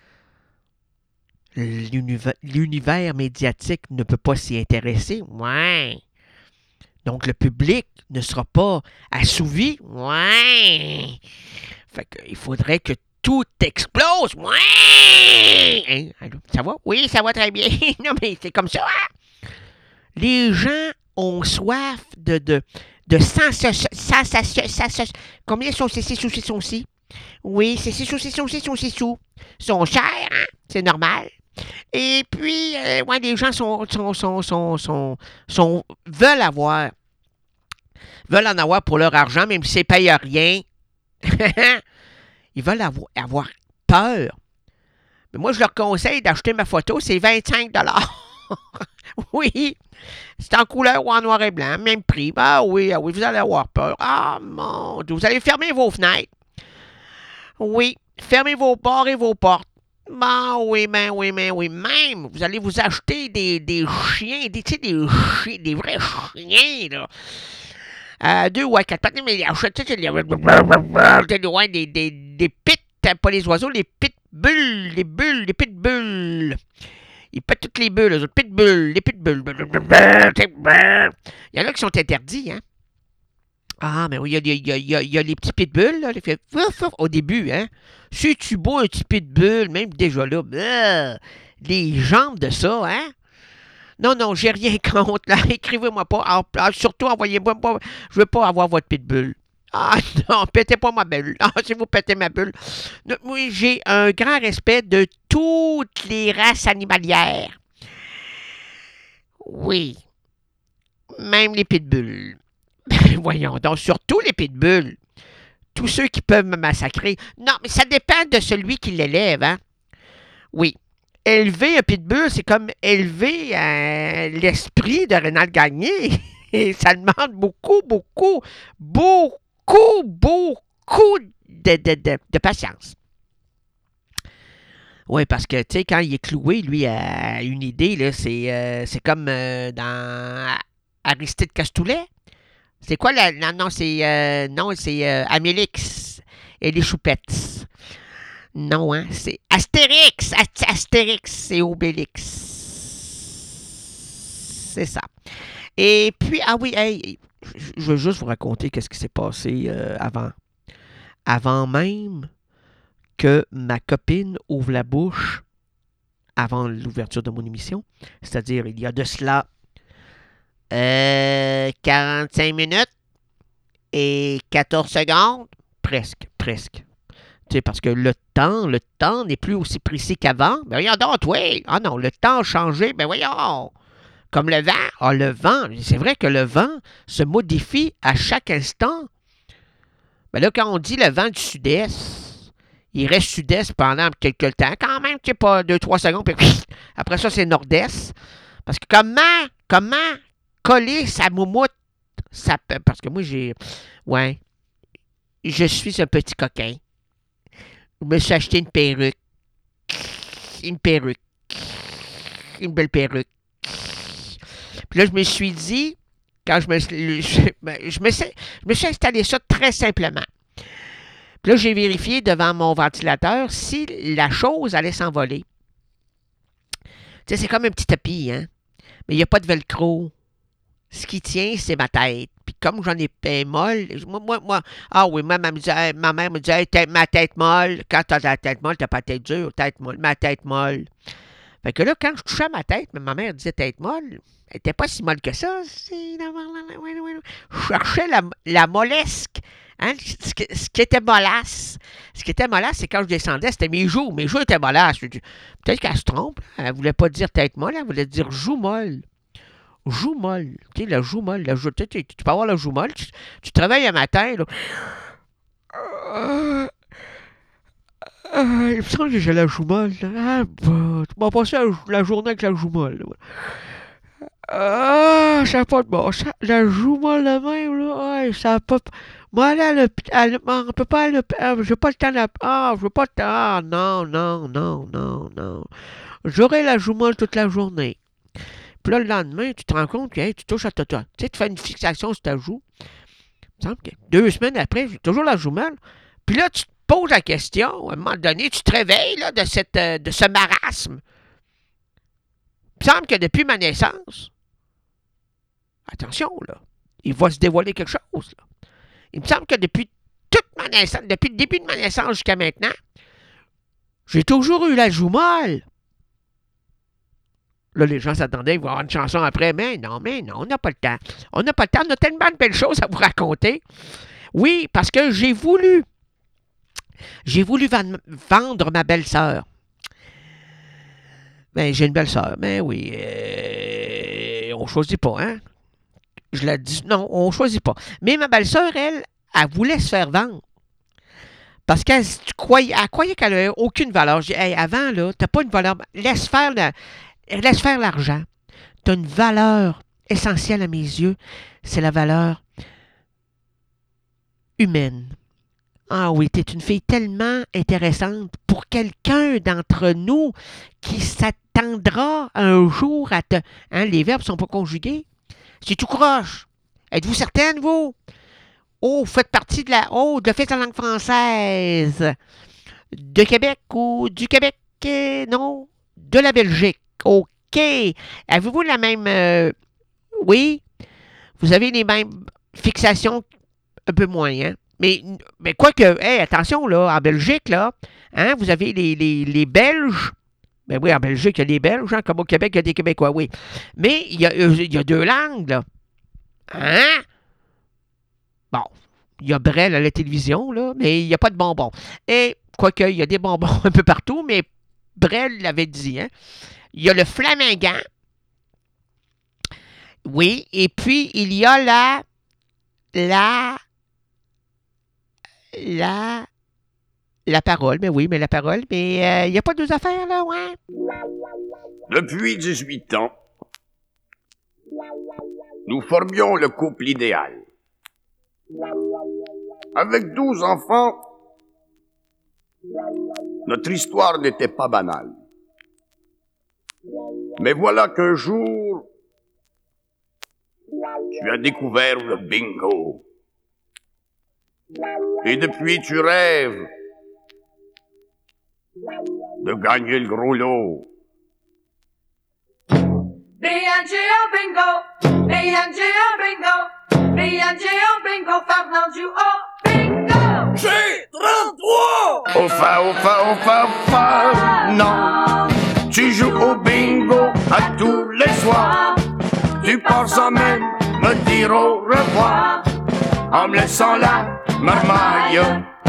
Speaker 1: L'univers médiatique ne peut pas s'y intéresser. Ouais. Donc, le public ne sera pas assouvi. Ouais. Fait qu'il faudrait que tout explose. Ouais. Hein? Allô? Ça va? Oui, ça va très bien. Non, mais c'est comme ça. Hein? Les gens ont soif de sensation. Combien sont ces saucissons-ci? Oui, c'est ces saucissons-ci sont chers, hein? C'est normal. Et puis, ouais, les gens veulent en avoir pour leur argent, même si ça ne paye rien. Ils veulent avoir peur. Mais moi, je leur conseille d'acheter ma photo, c'est 25 $. Oui, c'est en couleur ou en noir et blanc, même prix. Ah oui, vous allez avoir peur. Ah mon Dieu, vous allez fermer vos fenêtres. Oui, fermez vos ports et vos portes. Oui, même, vous allez vous acheter des chiens, des vrais chiens, là. 2 ou à 4 pattes, mais achetez des pits, pas les oiseaux, les pitbulls, les pitbulls. Ils pètent toutes les bulles, les pitbulls. Il y en a qui sont interdits, hein. Ah, mais oui, il y a les petits pitbulls, là, au début, hein. Si tu bois un petit pitbull, même déjà là, les jambes de ça, hein. Non, j'ai rien contre, là. Écrivez-moi pas. Surtout, envoyez-moi pas. Je veux pas avoir votre pitbull. Ah non, pétez pas ma bulle. Ah, si vous pétez ma bulle. Oui, j'ai un grand respect de toutes les races animalières. Oui. Même les pitbulls. Voyons donc, surtout les pitbulls. Tous ceux qui peuvent me massacrer. Non, mais ça dépend de celui qui l'élève, hein. Oui. Élever un pitbull, c'est comme élever l'esprit de Rénal Gagné. Et ça demande beaucoup de patience. Oui, parce que, tu sais, quand il est cloué, lui, a une idée, là, c'est comme dans Aristide Castoulet. C'est quoi la... Non, c'est Amélix et les Choupettes. Non, hein, c'est Astérix. Astérix et Obélix. C'est ça. Et puis, ah oui, hey, je veux juste vous raconter qu'est-ce qui s'est passé avant même que ma copine ouvre la bouche avant l'ouverture de mon émission. C'est-à-dire, il y a de cela 45 minutes et 14 secondes. Presque. Tu sais, parce que le temps n'est plus aussi précis qu'avant. Ben voyons donc, oui. Ah non, le temps a changé. Ben voyons. Comme le vent. Ah, le vent. C'est vrai que le vent se modifie à chaque instant. Ben là, quand on dit le vent du sud-est, il reste sud-est pendant quelques temps. Quand même, tu sais, pas 2-3 secondes. Puis après ça, c'est nord-est. Parce que comment coller sa moumoute, parce que moi, ouais, je suis un petit coquin. Je me suis acheté une perruque. Une belle perruque. Puis là, je me suis dit, quand je me suis installé ça très simplement. Puis là, j'ai vérifié devant mon ventilateur si la chose allait s'envoler. Tu sais, c'est comme un petit tapis, hein? Mais il n'y a pas de velcro. Ce qui tient, c'est ma tête. Puis comme j'en ai pas molle, ma mère me dit hey, ma tête molle. Quand t'as la tête molle, t'as pas la tête dure, tête molle, ma tête molle. Fait que là, quand je touchais à ma tête, ma mère disait tête molle, elle était pas si molle que ça. Je cherchais la mollesque. Hein? Ce qui était mollasse. Ce qui était mollasse, c'est quand je descendais, c'était mes joues. Mes joues étaient mollasses. Peut-être qu'elle se trompe. Elle voulait pas dire tête molle, elle voulait dire joue molle. Joue molle. Tu sais, la joue molle. Tu peux avoir la joue molle. Tu travailles un matin, là. Il me semble que j'ai la joue molle. Ah, bah, tu m'as passé la journée avec la joue molle. Ah, ça n'a pas de bon. La joue molle de même, là. Ouais, ça n'a pas. Moi, aller à l'hôpital. On peut pas aller à l'hôpital. J'ai pas le temps. Je veux pas le temps. Ah, non. J'aurai la joue molle toute la journée. Puis là, le lendemain, tu te rends compte que tu touches à ta. Tu sais, tu fais une fixation sur ta joue. Il me semble que 2 semaines après, j'ai toujours la joue molle. Puis là, tu te poses la question. À un moment donné, tu te réveilles là, de ce marasme. Il me semble que depuis ma naissance, attention, là, il va se dévoiler quelque chose. Là. Il me semble que depuis toute ma naissance, depuis le début de ma naissance jusqu'à maintenant, j'ai toujours eu la joue molle. Là, les gens s'attendaient, ils vont avoir une chanson après. Mais non, on n'a pas le temps. On n'a pas le temps, on a tellement de belles choses à vous raconter. Oui, parce que j'ai voulu vendre ma belle-sœur. Ben, j'ai une belle-sœur, mais oui, on choisit pas, hein? Je la dis, non, on choisit pas. Mais ma belle-sœur, elle voulait se faire vendre. Parce qu'elle croyait qu'elle n'avait aucune valeur. J'ai dit, hey, avant, là, t'as pas une valeur. Laisse faire l'argent. Tu as une valeur essentielle à mes yeux. C'est la valeur humaine. Ah oui, tu es une fille tellement intéressante pour quelqu'un d'entre nous qui s'attendra un jour à te... Hein, les verbes ne sont pas conjugués. C'est tout croche. Êtes-vous certaine, vous? Oh, vous faites partie de l'Office de la langue française. De Québec ou du Québec? Non. De la Belgique. OK. Avez-vous la même... oui. Vous avez les mêmes fixations, un peu moins, hein? Mais quoique, hey, attention, là, en Belgique, là, hein, vous avez les Belges. Ben oui, en Belgique, il y a des Belges, hein, comme au Québec, il y a des Québécois, oui. Mais il y a 2 langues, là. Hein? Bon, il y a Brel à la télévision, là, mais il n'y a pas de bonbons. Et, quoique, il y a des bonbons un peu partout, mais Brel l'avait dit, hein. Il y a le flamingant. Oui, et puis, il y a la parole, mais oui, mais la parole, mais il n'y a pas 2 affaires, là, ouais.
Speaker 6: Depuis 18 ans, nous formions le couple idéal. Avec 12 enfants, notre histoire n'était pas banale. Mais voilà qu'un jour, tu as découvert le bingo. Et depuis, tu rêves de gagner le gros lot.
Speaker 7: B-N-G-O bingo, B-N-G-O bingo, B-N-G-O bingo, Fernand du O bingo.
Speaker 8: J'ai 33!
Speaker 6: Au fa, non. Tu joues au bingo à tous les soirs. Tu pars sans même me dire au revoir, en me laissant la marmaille.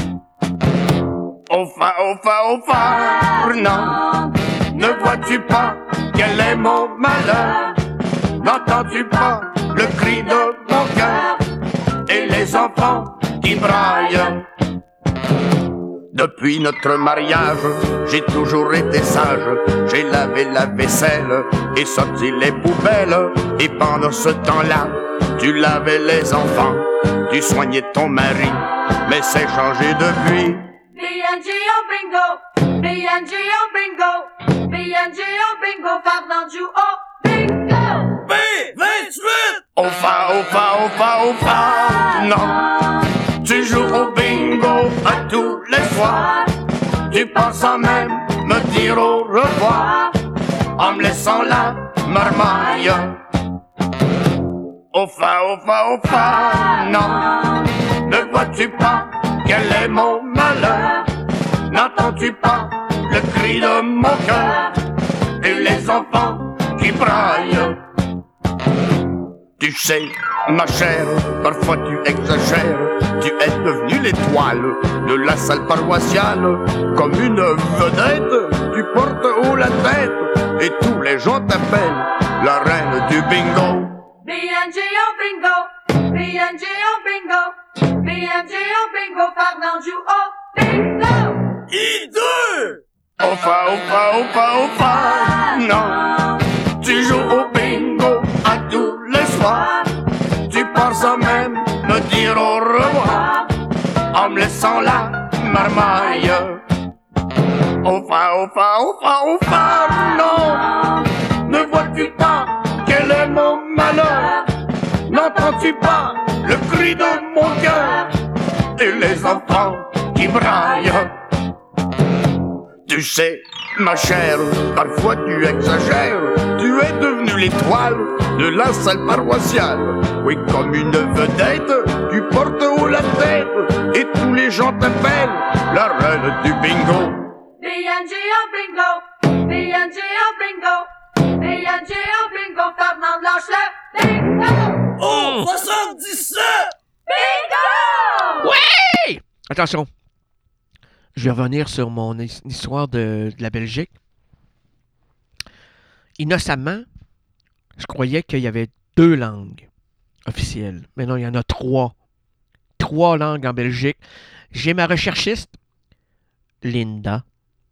Speaker 6: Au fa, non. Ne vois-tu pas quel est mon malheur? N'entends-tu pas le cri de mon cœur et les enfants qui braillent? Depuis notre mariage, j'ai toujours été sage. J'ai lavé la vaisselle et sorti les poubelles. Et pendant ce temps-là, tu lavais les enfants, tu soignais ton mari, mais c'est changé depuis.
Speaker 7: B&J au bingo, B&J au bingo, B&J au bingo, Fernand joue au bingo.
Speaker 8: B28!
Speaker 6: Au fa, non. Tu joues au bingo à tous les soirs. Tu pars sans même me dire au revoir, en me laissant la marmaille. Au fa, non. Ne vois-tu pas quel est mon malheur? N'entends-tu pas le cri de mon cœur et les enfants qui braillent? Tu sais, ma chère, parfois tu exagères. Tu es devenue l'étoile de la salle paroissiale. Comme une vedette, tu portes haut la tête et tous les gens t'appellent la reine du bingo.
Speaker 7: B&J au bingo, B&J au bingo, B&J au bingo, Fernand joue au bingo.
Speaker 8: I2!
Speaker 6: Au fa, non. Tu joues au bingo à tous les soirs. Tu pars sans même me dire au revoir, en me laissant la marmaille. Au fa, non. Ne vois-tu pas quel est mon malheur? N'entends-tu pas le cri de mon cœur et les enfants qui braillent? Tu sais, ma chère, parfois tu exagères. Tu es devenue l'étoile de la salle paroissiale. Oui, comme une vedette, tu portes haut la tête et tous les gens t'appellent la reine du bingo.
Speaker 7: B&J au bingo, B&J au bingo, B&J au bingo, Fernand lâche le bingo.
Speaker 8: Oh, 77!
Speaker 7: Bingo!
Speaker 1: Ouais! Attention. Je vais revenir sur mon histoire de la Belgique. Innocemment, je croyais qu'il y avait 2 langues officielles. Mais non, il y en a 3. 3 langues en Belgique. J'ai ma recherchiste, Linda.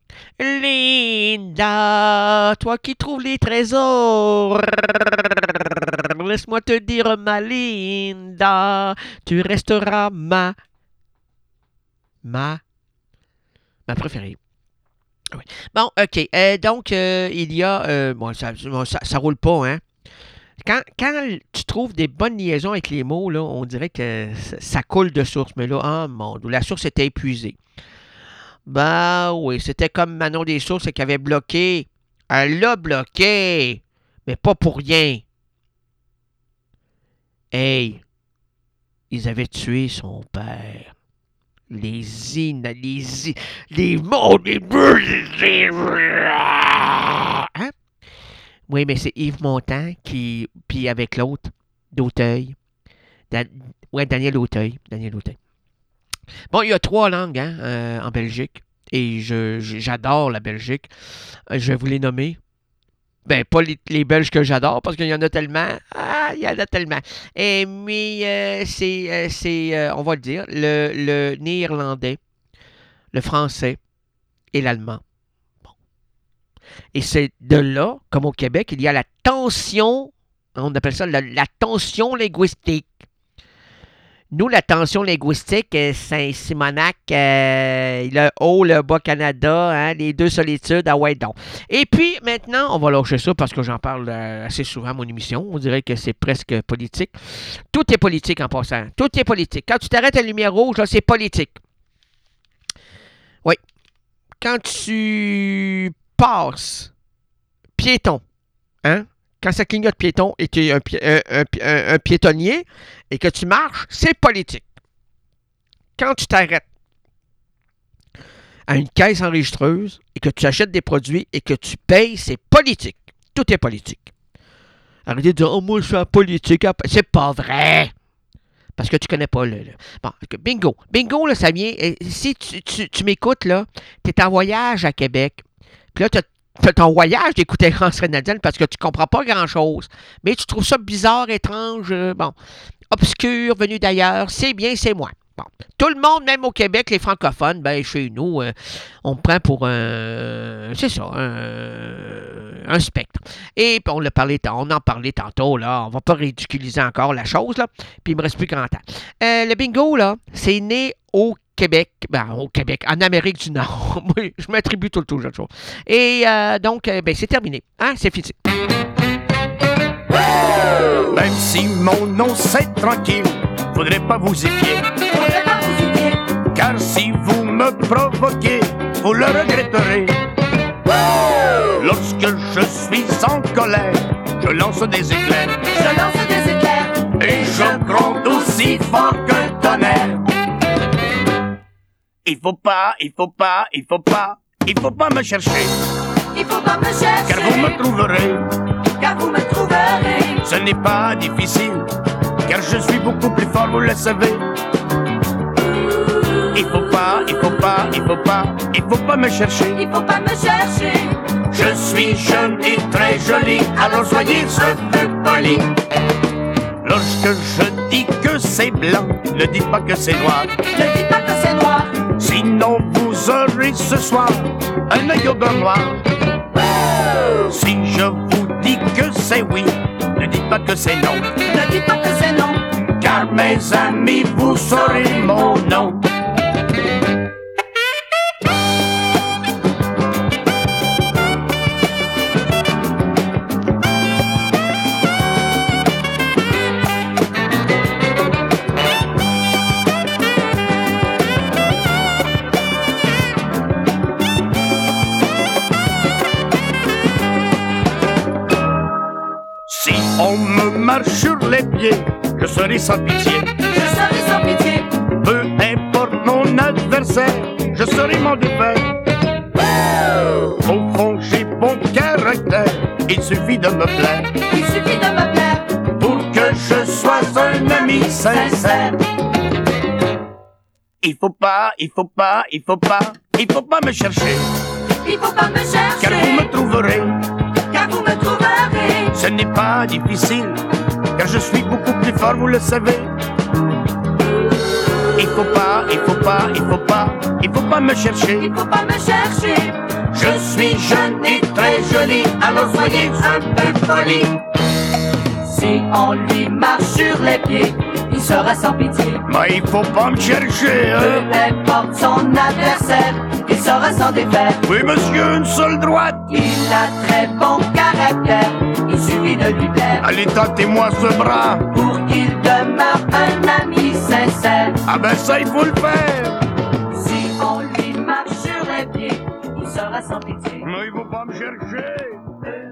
Speaker 1: Linda, toi qui trouves les trésors. Laisse-moi te dire, ma Linda, tu resteras ma préférée. Oui. Bon, OK. Donc, il y a... bon, ça roule pas, hein? Quand tu trouves des bonnes liaisons avec les mots, là, on dirait que ça coule de source. Mais là, oh mon Dieu, la source était épuisée. Ben oui, c'était comme Manon des Sources qui avait bloqué. Elle l'a bloqué. Mais pas pour rien. Hey, ils avaient tué son père. Les mots, hein? Oui, mais c'est Yves Montand qui, puis avec l'autre, d'Auteuil. Daniel Auteuil. Bon, il y a 3 langues en Belgique. Et j'adore la Belgique. Je vais vous les nommer. Ben, pas les Belges que j'adore, parce qu'il y en a tellement. Ah, il y en a tellement. Mais c'est on va le dire, le néerlandais, le français et l'allemand. Bon. Et c'est de là, comme au Québec, il y a la tension, on appelle ça la tension linguistique. Nous, la tension linguistique, Saint-Simonac, le haut, le bas Canada, hein, les 2 solitudes, ah ouais donc. Et puis, maintenant, on va lâcher ça parce que j'en parle assez souvent à mon émission. On dirait que c'est presque politique. Tout est politique en passant. Tout est politique. Quand tu t'arrêtes à la lumière rouge, là, c'est politique. Oui. Quand tu passes piéton, hein? Quand ça clignote piéton et tu es un piétonnier et que tu marches, c'est politique. Quand tu t'arrêtes à une caisse enregistreuse et que tu achètes des produits et que tu payes, c'est politique. Tout est politique. Arrêtez de dire « Oh, moi, je suis en politique. » C'est pas vrai! Parce que tu connais pas le... Bon, bingo. Bingo, là, ça vient... Si tu m'écoutes, là, tu es en voyage à Québec, puis là, tu as ton voyage d'écouter transcanadienne parce que tu comprends pas grand-chose, mais tu trouves ça bizarre, étrange, bon, obscur, venu d'ailleurs, c'est bien, c'est moi. Bon. Tout le monde, même au Québec, les francophones, ben chez nous, on me prend pour un... C'est ça, un spectre. Et puis on en parlait tantôt, là, on va pas ridiculiser encore la chose, là, puis il me reste plus grand temps. Le bingo, là, c'est né au Québec, en Amérique du Nord. Oui, je m'attribue tout le temps aux autres choses. Et donc, c'est terminé. Hein, c'est fini.
Speaker 6: Même si mon nom c'est tranquille, faudrait pas vous y fier. Car si vous me provoquez, vous le regretterez. Lorsque je suis en colère, je lance des éclairs. Et je gronde aussi fort qu'un tonnerre. Il faut pas me chercher. Car vous me trouverez. Ce n'est pas difficile, car je suis beaucoup plus fort, vous le savez. Il faut pas me chercher. Je suis jeune et très joli, alors soyez un peu poli. Lorsque je dis que c'est blanc, ne dites pas que c'est noir. Sinon vous aurez ce soir un œil au beurre noir. Si je vous dis que c'est oui, ne dites pas que c'est non. Car mes amis, vous saurez mon nom. Si on me marche sur les pieds, je serai sans pitié. Peu importe mon adversaire, je serai mon défaire. Au fond, j'ai bon caractère, il suffit de me plaire. Pour que je sois un ami sincère. Il faut pas me chercher. Car vous me trouverez. Ce n'est pas difficile, car je suis beaucoup plus fort, vous le savez. Il faut pas me chercher. Je suis jeune et très joli, alors soyez un peu poli.
Speaker 7: Si on lui marche sur les pieds, il sera sans pitié.
Speaker 6: Mais il faut pas me chercher,
Speaker 7: Peu importe son adversaire, il sera sans défaire.
Speaker 6: Oui, monsieur, une seule droite.
Speaker 7: Il a très bon caractère, il suffit de lui plaire.
Speaker 6: Allez, tentez-moi ce bras.
Speaker 7: Pour qu'il demeure un ami sincère.
Speaker 6: Ah ben ça, il faut le faire.
Speaker 7: Si on lui marche sur les pieds, il sera sans pitié.
Speaker 6: Mais il faut pas me chercher.
Speaker 7: Peu